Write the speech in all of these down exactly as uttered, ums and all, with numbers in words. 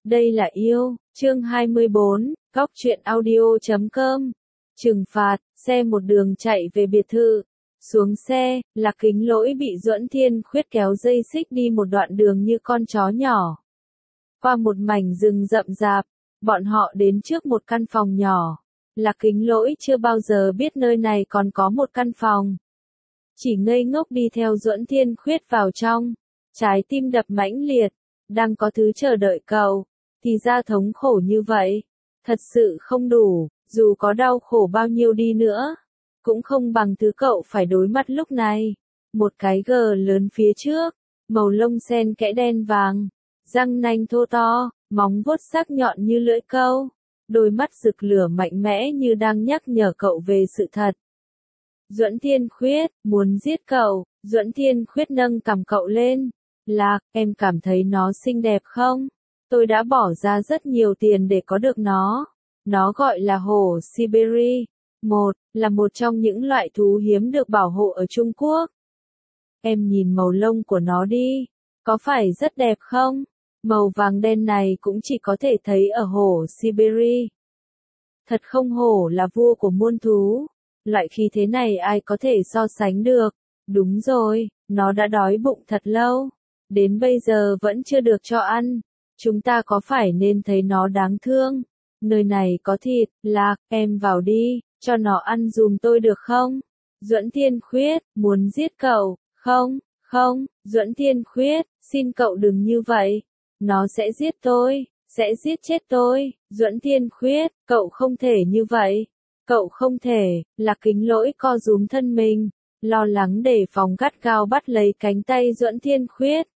Đây là yêu, chương hai mươi bốn, góc truyện audio chấm com. Trừng phạt, xe một đường chạy về biệt thự. Xuống xe, Lạc Kính Lỗi bị Duẫn Thiên Khuyết kéo dây xích đi một đoạn đường như con chó nhỏ. Qua một mảnh rừng rậm rạp, bọn họ đến trước một căn phòng nhỏ. Lạc Kính Lỗi chưa bao giờ biết nơi này còn có một căn phòng. Chỉ ngây ngốc đi theo Duẫn Thiên Khuyết vào trong. Trái tim đập mãnh liệt, đang có thứ chờ đợi cậu. Thì ra thống khổ như vậy, thật sự không đủ, dù có đau khổ bao nhiêu đi nữa, cũng không bằng thứ cậu phải đối mặt lúc này. Một cái gờ lớn phía trước, màu lông xen kẽ đen vàng, răng nanh thô to, móng vuốt sắc nhọn như lưỡi câu, đôi mắt rực lửa mạnh mẽ như đang nhắc nhở cậu về sự thật. Duẫn Thiên Khuyết, muốn giết cậu. Duẫn Thiên Khuyết nâng cằm cậu lên. Lạc, em cảm thấy nó xinh đẹp không? Tôi đã bỏ ra rất nhiều tiền để có được nó. Nó gọi là hổ Siberia. Một, là một trong những loại thú hiếm được bảo hộ ở Trung Quốc. Em nhìn màu lông của nó đi. Có phải rất đẹp không? Màu vàng đen này cũng chỉ có thể thấy ở hổ Siberia. Thật không hổ là vua của muôn thú. Loại khí thế này ai có thể so sánh được. Đúng rồi, nó đã đói bụng thật lâu. Đến bây giờ vẫn chưa được cho ăn. Chúng ta có phải nên thấy nó đáng thương? Nơi này có thịt. Lạc, em vào đi, cho nó ăn dùm tôi được không? Duẫn Thiên Khuyết, muốn giết cậu. Không, không, Duẫn Thiên Khuyết, xin cậu đừng như vậy. Nó sẽ giết tôi, sẽ giết chết tôi. Duẫn Thiên Khuyết, cậu không thể như vậy. Cậu không thể. Lạc Kính Lỗi co rúm thân mình, lo lắng để phòng gắt gao bắt lấy cánh tay Duẫn Thiên Khuyết.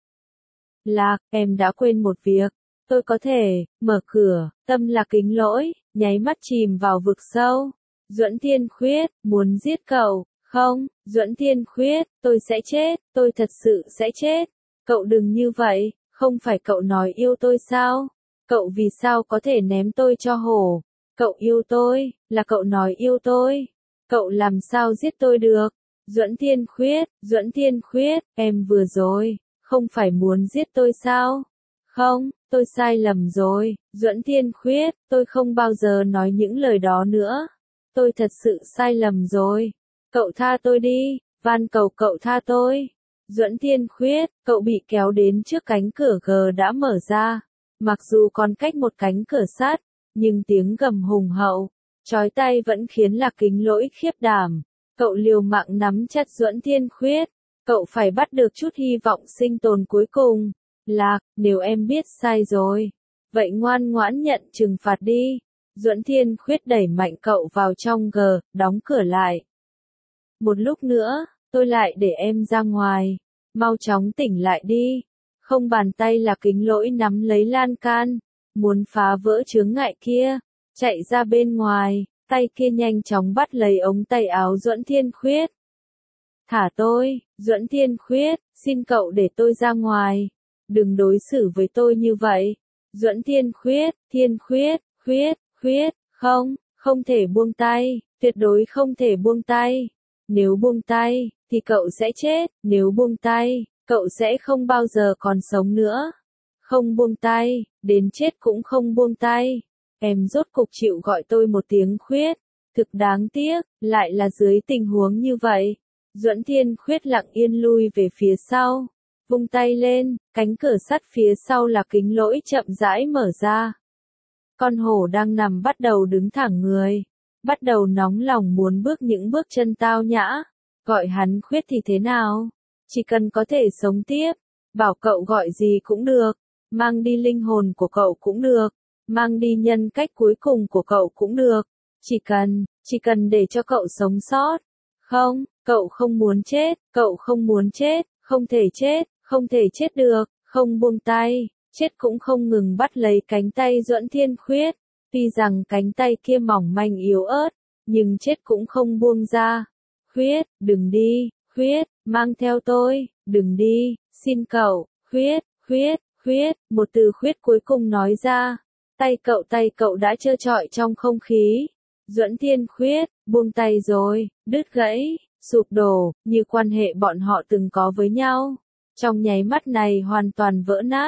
Lạc, em đã quên một việc. Tôi có thể mở cửa. Tâm Lạc Kính Lỗi nháy mắt chìm vào vực sâu. Duẫn Thiên Khuyết, muốn giết cậu. Không, Duẫn Thiên Khuyết, tôi sẽ chết, tôi thật sự sẽ chết. Cậu đừng như vậy, không phải cậu nói yêu tôi sao? Cậu vì sao có thể ném tôi cho hổ? Cậu yêu tôi, là cậu nói yêu tôi. Cậu làm sao giết tôi được? Duẫn Thiên Khuyết, Duẫn Thiên Khuyết, em vừa rồi, không phải muốn giết tôi sao? Không, tôi sai lầm rồi. Duẫn Thiên Khuyết, tôi không bao giờ nói những lời đó nữa. Tôi thật sự sai lầm rồi. Cậu tha tôi đi, van cầu cậu tha tôi. Duẫn Thiên Khuyết, cậu bị kéo đến trước cánh cửa gờ đã mở ra. Mặc dù còn cách một cánh cửa sắt, nhưng tiếng gầm hùng hậu, chói tai vẫn khiến Lạc Kính Lỗi khiếp đảm. Cậu liều mạng nắm chặt Duẫn Thiên Khuyết. Cậu phải bắt được chút hy vọng sinh tồn cuối cùng. Lạc, nếu em biết sai rồi, vậy ngoan ngoãn nhận trừng phạt đi. Duẫn Thiên Khuyết đẩy mạnh cậu vào trong gờ, đóng cửa lại. Một lúc nữa, tôi lại để em ra ngoài. Mau chóng tỉnh lại đi. Không, bàn tay Lạc Kính Lỗi nắm lấy lan can, muốn phá vỡ chướng ngại kia, chạy ra bên ngoài, tay kia nhanh chóng bắt lấy ống tay áo Duẫn Thiên Khuyết. Thả tôi, Duẫn Thiên Khuyết, xin cậu để tôi ra ngoài. Đừng đối xử với tôi như vậy. Duẫn Thiên Khuyết, Thiên Khuyết, Khuyết, Khuyết, không, không thể buông tay, tuyệt đối không thể buông tay. Nếu buông tay, thì cậu sẽ chết, nếu buông tay, cậu sẽ không bao giờ còn sống nữa. Không buông tay, đến chết cũng không buông tay. Em rốt cục chịu gọi tôi một tiếng Khuyết. Thực đáng tiếc, lại là dưới tình huống như vậy. Duẫn Thiên Khuyết lặng yên lui về phía sau. Vung tay lên, cánh cửa sắt phía sau Lạc Kính Lỗi chậm rãi mở ra. Con hổ đang nằm bắt đầu đứng thẳng người. Bắt đầu nóng lòng muốn bước những bước chân tao nhã. Gọi hắn Khuyết thì thế nào? Chỉ cần có thể sống tiếp. Bảo cậu gọi gì cũng được. Mang đi linh hồn của cậu cũng được. Mang đi nhân cách cuối cùng của cậu cũng được. Chỉ cần, chỉ cần để cho cậu sống sót. Không, cậu không muốn chết, cậu không muốn chết, không thể chết, không thể chết được, không buông tay, chết cũng không ngừng bắt lấy cánh tay Duẫn Thiên Khuyết. Tuy rằng cánh tay kia mỏng manh yếu ớt, nhưng chết cũng không buông ra. Khuyết, đừng đi, Khuyết, mang theo tôi, đừng đi, xin cậu, Khuyết, Khuyết, Khuyết, một từ Khuyết cuối cùng nói ra. Tay cậu tay cậu đã trơ trọi trong không khí. Duẫn Thiên Khuyết, buông tay rồi, đứt gãy, sụp đổ, như quan hệ bọn họ từng có với nhau. Trong nháy mắt này hoàn toàn vỡ nát.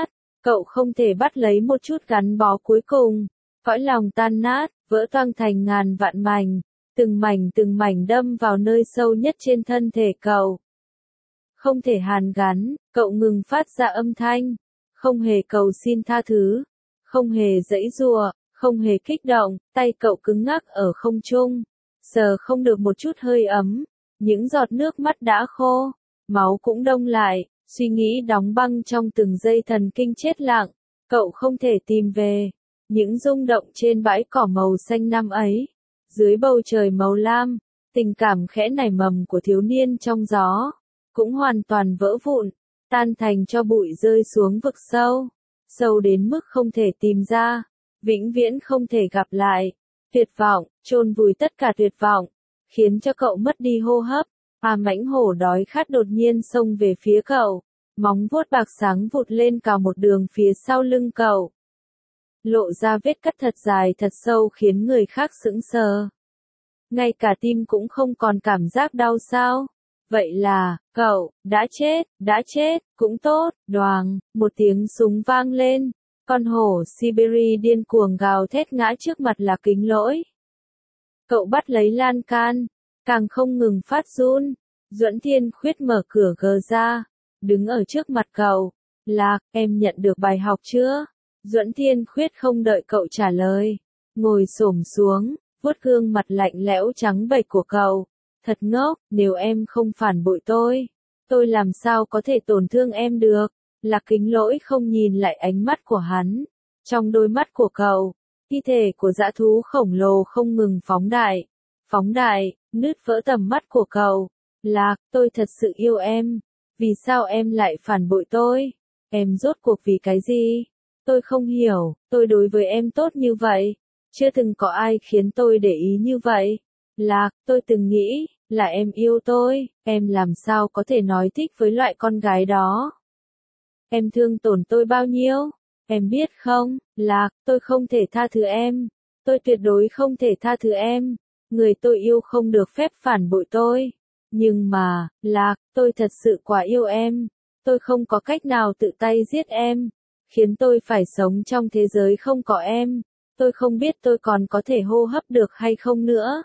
Cậu không thể bắt lấy một chút gắn bó cuối cùng. Cõi lòng tan nát, vỡ toang thành ngàn vạn mảnh, từng mảnh từng mảnh đâm vào nơi sâu nhất trên thân thể cậu. Không thể hàn gắn, cậu ngừng phát ra âm thanh, không hề cầu xin tha thứ, không hề giãy giụa, không hề kích động, tay cậu cứng ngắc ở không trung, sờ không được một chút hơi ấm, những giọt nước mắt đã khô, máu cũng đông lại, suy nghĩ đóng băng trong từng giây thần kinh chết lặng, cậu không thể tìm về những rung động trên bãi cỏ màu xanh năm ấy, dưới bầu trời màu lam, tình cảm khẽ nảy mầm của thiếu niên trong gió, cũng hoàn toàn vỡ vụn, tan thành cho bụi rơi xuống vực sâu, sâu đến mức không thể tìm ra, vĩnh viễn không thể gặp lại, tuyệt vọng, chôn vùi tất cả tuyệt vọng, khiến cho cậu mất đi hô hấp, à mãnh hổ đói khát đột nhiên xông về phía cậu, móng vuốt bạc sáng vụt lên cào một đường phía sau lưng cậu. Lộ ra vết cắt thật dài thật sâu khiến người khác sững sờ. Ngay cả tim cũng không còn cảm giác đau sao? Vậy là, cậu, đã chết, đã chết, cũng tốt, đoàng, một tiếng súng vang lên. Con hổ Siberia điên cuồng gào thét ngã trước mặt Lạc Kính Lỗi. Cậu bắt lấy lan can, càng không ngừng phát run. Duẫn Thiên Khuyết mở cửa gờ ra, đứng ở trước mặt cậu. Lạc, em nhận được bài học chưa? Duẫn Thiên Khuyết không đợi cậu trả lời, ngồi xổm xuống, vuốt gương mặt lạnh lẽo trắng bệch của cậu. Thật ngốc, nếu em không phản bội tôi, tôi làm sao có thể tổn thương em được? Lạc Kính Lỗi không nhìn lại ánh mắt của hắn. Trong đôi mắt của cậu, thi thể của dã thú khổng lồ không ngừng phóng đại. Phóng đại, nứt vỡ tầm mắt của cậu. Lạc, tôi thật sự yêu em. Vì sao em lại phản bội tôi? Em rốt cuộc vì cái gì? Tôi không hiểu, tôi đối với em tốt như vậy. Chưa từng có ai khiến tôi để ý như vậy. Lạc, tôi từng nghĩ, là em yêu tôi, em làm sao có thể nói thích với loại con gái đó. Em thương tổn tôi bao nhiêu? Em biết không, Lạc, tôi không thể tha thứ em. Tôi tuyệt đối không thể tha thứ em. Người tôi yêu không được phép phản bội tôi. Nhưng mà, Lạc, tôi thật sự quá yêu em. Tôi không có cách nào tự tay giết em. Khiến tôi phải sống trong thế giới không có em. Tôi không biết tôi còn có thể hô hấp được hay không nữa.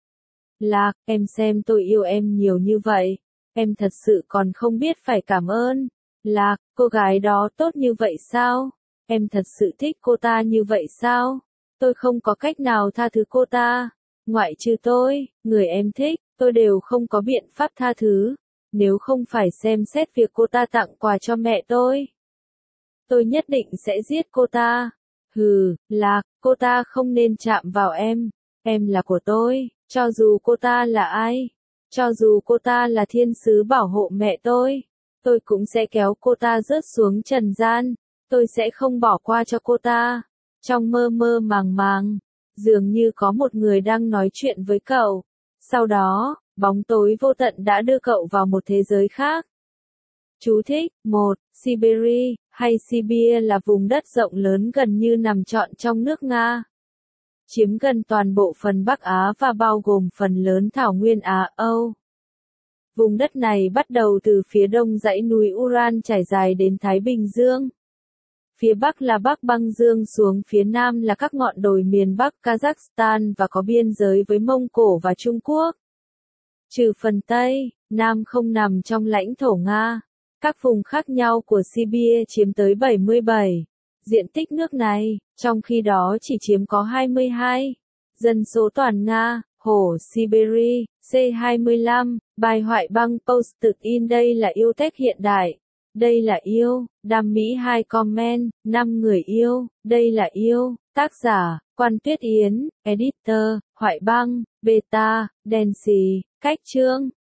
Lạc, em xem tôi yêu em nhiều như vậy. Em thật sự còn không biết phải cảm ơn. Lạc, cô gái đó tốt như vậy sao? Em thật sự thích cô ta như vậy sao? Tôi không có cách nào tha thứ cô ta. Ngoại trừ tôi, người em thích, tôi đều không có biện pháp tha thứ. Nếu không phải xem xét việc cô ta tặng quà cho mẹ tôi, tôi nhất định sẽ giết cô ta. Hừ, Lạc, cô ta không nên chạm vào em. Em là của tôi, cho dù cô ta là ai. Cho dù cô ta là thiên sứ bảo hộ mẹ tôi. Tôi cũng sẽ kéo cô ta rớt xuống trần gian. Tôi sẽ không bỏ qua cho cô ta. Trong mơ mơ màng màng, dường như có một người đang nói chuyện với cậu. Sau đó, bóng tối vô tận đã đưa cậu vào một thế giới khác. Chú thích, một. Siberia, hay Sibia là vùng đất rộng lớn gần như nằm trọn trong nước Nga. Chiếm gần toàn bộ phần Bắc Á và bao gồm phần lớn thảo nguyên Á Âu. Vùng đất này bắt đầu từ phía đông dãy núi Ural trải dài đến Thái Bình Dương. Phía bắc là Bắc Băng Dương, xuống phía nam là các ngọn đồi miền Bắc Kazakhstan và có biên giới với Mông Cổ và Trung Quốc. Trừ phần Tây, Nam không nằm trong lãnh thổ Nga. Các vùng khác nhau của Siberia chiếm tới bảy mươi bảy. Diện tích nước này, trong khi đó chỉ chiếm có hai mươi hai. Dân số toàn Nga, Hồ Siberia, C hai mươi lăm, bài Hoại băng Post tự in đây là yêu tech hiện đại. Đây là yêu, đam mỹ hai comment, năm người yêu, đây là yêu, tác giả, Quan Tuyết Yến, editor, Hoại băng, beta, đèn xì, cách chương.